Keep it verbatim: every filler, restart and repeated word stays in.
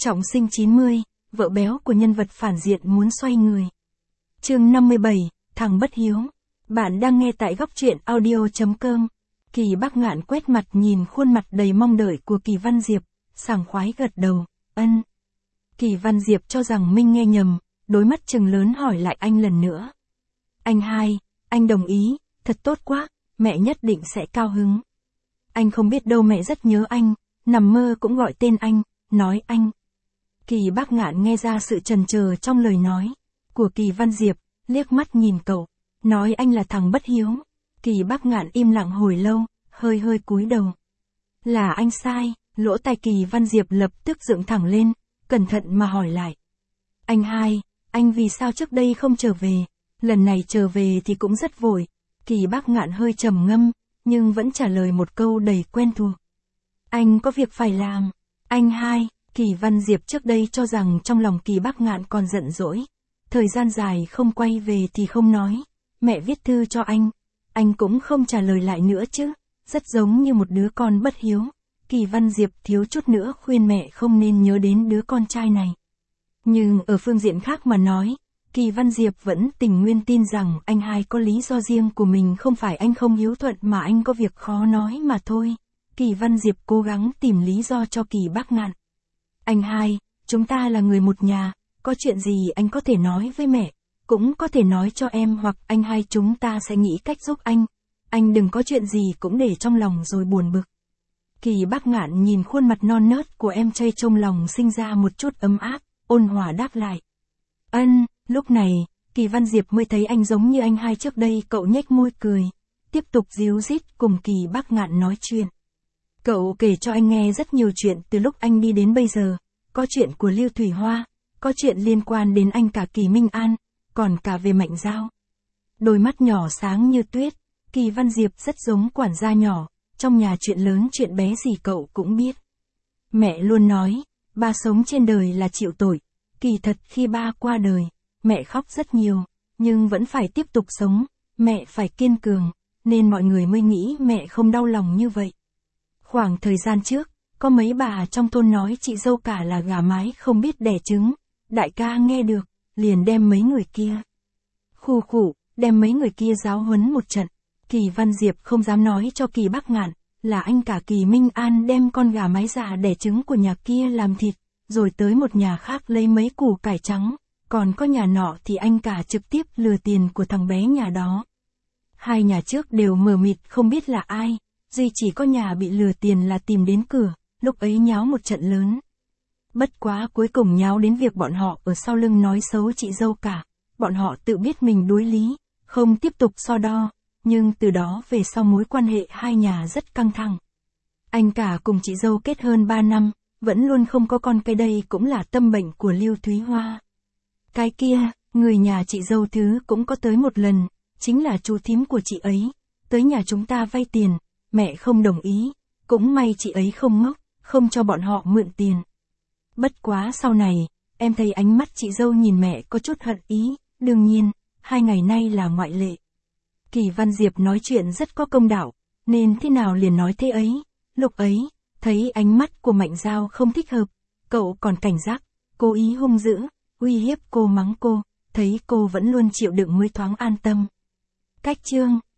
Trọng sinh chín mươi, vợ béo của nhân vật phản diện muốn xoay người. Chương năm mươi bảy, thằng bất hiếu. Bạn đang nghe tại góc truyện audio chấm com. Kỳ Bác Ngạn quét mặt nhìn khuôn mặt đầy mong đợi của Kỳ Văn Diệp, sảng khoái gật đầu, ân. Kỳ Văn Diệp cho rằng Minh nghe nhầm, đôi mắt trừng lớn hỏi lại anh lần nữa. Anh hai, anh đồng ý, thật tốt quá, mẹ nhất định sẽ cao hứng. Anh không biết đâu mẹ rất nhớ anh, nằm mơ cũng gọi tên anh, nói anh. Kỳ Bác Ngạn nghe ra sự chần chờ trong lời nói của Kỳ Văn Diệp, liếc mắt nhìn cậu, nói anh là thằng bất hiếu. Kỳ Bác Ngạn im lặng hồi lâu, hơi hơi cúi đầu. Là anh sai, lỗ tai Kỳ Văn Diệp lập tức dựng thẳng lên, cẩn thận mà hỏi lại. Anh hai, anh vì sao trước đây không trở về, lần này trở về thì cũng rất vội. Kỳ Bác Ngạn hơi trầm ngâm, nhưng vẫn trả lời một câu đầy quen thuộc. Anh có việc phải làm. Anh hai, Kỳ Văn Diệp trước đây cho rằng trong lòng Kỳ Bác Ngạn còn giận dỗi. Thời gian dài không quay về thì không nói. Mẹ viết thư cho anh. Anh cũng không trả lời lại nữa chứ. Rất giống như một đứa con bất hiếu. Kỳ Văn Diệp thiếu chút nữa khuyên mẹ không nên nhớ đến đứa con trai này. Nhưng ở phương diện khác mà nói, Kỳ Văn Diệp vẫn tình nguyên tin rằng anh hai có lý do riêng của mình, không phải anh không hiếu thuận mà anh có việc khó nói mà thôi. Kỳ Văn Diệp cố gắng tìm lý do cho Kỳ Bác Ngạn. Anh hai, chúng ta là người một nhà, có chuyện gì anh có thể nói với mẹ, cũng có thể nói cho em, hoặc anh hai chúng ta sẽ nghĩ cách giúp anh. Anh đừng có chuyện gì cũng để trong lòng rồi buồn bực. Kỳ Bác Ngạn nhìn khuôn mặt non nớt của em trai, trong lòng sinh ra một chút ấm áp, ôn hòa đáp lại. Ân, lúc này, Kỳ Văn Diệp mới thấy anh giống như anh hai trước đây. Cậu nhếch môi cười, tiếp tục díu dít cùng Kỳ Bác Ngạn nói chuyện. Cậu kể cho anh nghe rất nhiều chuyện từ lúc anh đi đến bây giờ, có chuyện của Lưu Thủy Hoa, có chuyện liên quan đến anh cả Kỳ Minh An, còn cả về Mạnh Giao. Đôi mắt nhỏ sáng như tuyết, Kỳ Văn Diệp rất giống quản gia nhỏ, trong nhà chuyện lớn chuyện bé gì cậu cũng biết. Mẹ luôn nói, ba sống trên đời là chịu tội, kỳ thật khi ba qua đời, mẹ khóc rất nhiều, nhưng vẫn phải tiếp tục sống, mẹ phải kiên cường, nên mọi người mới nghĩ mẹ không đau lòng như vậy. Khoảng thời gian trước, có mấy bà trong thôn nói chị dâu cả là gà mái không biết đẻ trứng, đại ca nghe được, liền đem mấy người kia. Khù khủ, đem mấy người kia giáo huấn một trận. Kỳ Văn Diệp không dám nói cho Kỳ Bác Ngạn, là anh cả Kỳ Minh An đem con gà mái già đẻ trứng của nhà kia làm thịt, rồi tới một nhà khác lấy mấy củ cải trắng, còn có nhà nọ thì anh cả trực tiếp lừa tiền của thằng bé nhà đó. Hai nhà trước đều mờ mịt không biết là ai, duy chỉ có nhà bị lừa tiền là tìm đến cửa, lúc ấy nháo một trận lớn. Bất quá cuối cùng nháo đến việc bọn họ ở sau lưng nói xấu chị dâu cả, bọn họ tự biết mình đối lý, không tiếp tục so đo, nhưng từ đó về sau mối quan hệ hai nhà rất căng thẳng. Anh cả cùng chị dâu kết hơn ba năm, vẫn luôn không có con, cái đây cũng là tâm bệnh của Lưu Thúy Hoa. Cái kia, người nhà chị dâu thứ cũng có tới một lần, chính là chú thím của chị ấy, tới nhà chúng ta vay tiền, mẹ không đồng ý, cũng may chị ấy không ngốc, không cho bọn họ mượn tiền. Bất quá sau này, em thấy ánh mắt chị dâu nhìn mẹ có chút hận ý, đương nhiên, hai ngày nay là ngoại lệ. Kỳ Văn Diệp nói chuyện rất có công đạo, nên thế nào liền nói thế ấy. Lúc ấy, thấy ánh mắt của Mạnh Giao không thích hợp, cậu còn cảnh giác, cố ý hung dữ, uy hiếp cô, mắng cô, thấy cô vẫn luôn chịu đựng mới thoáng an tâm. Cách chương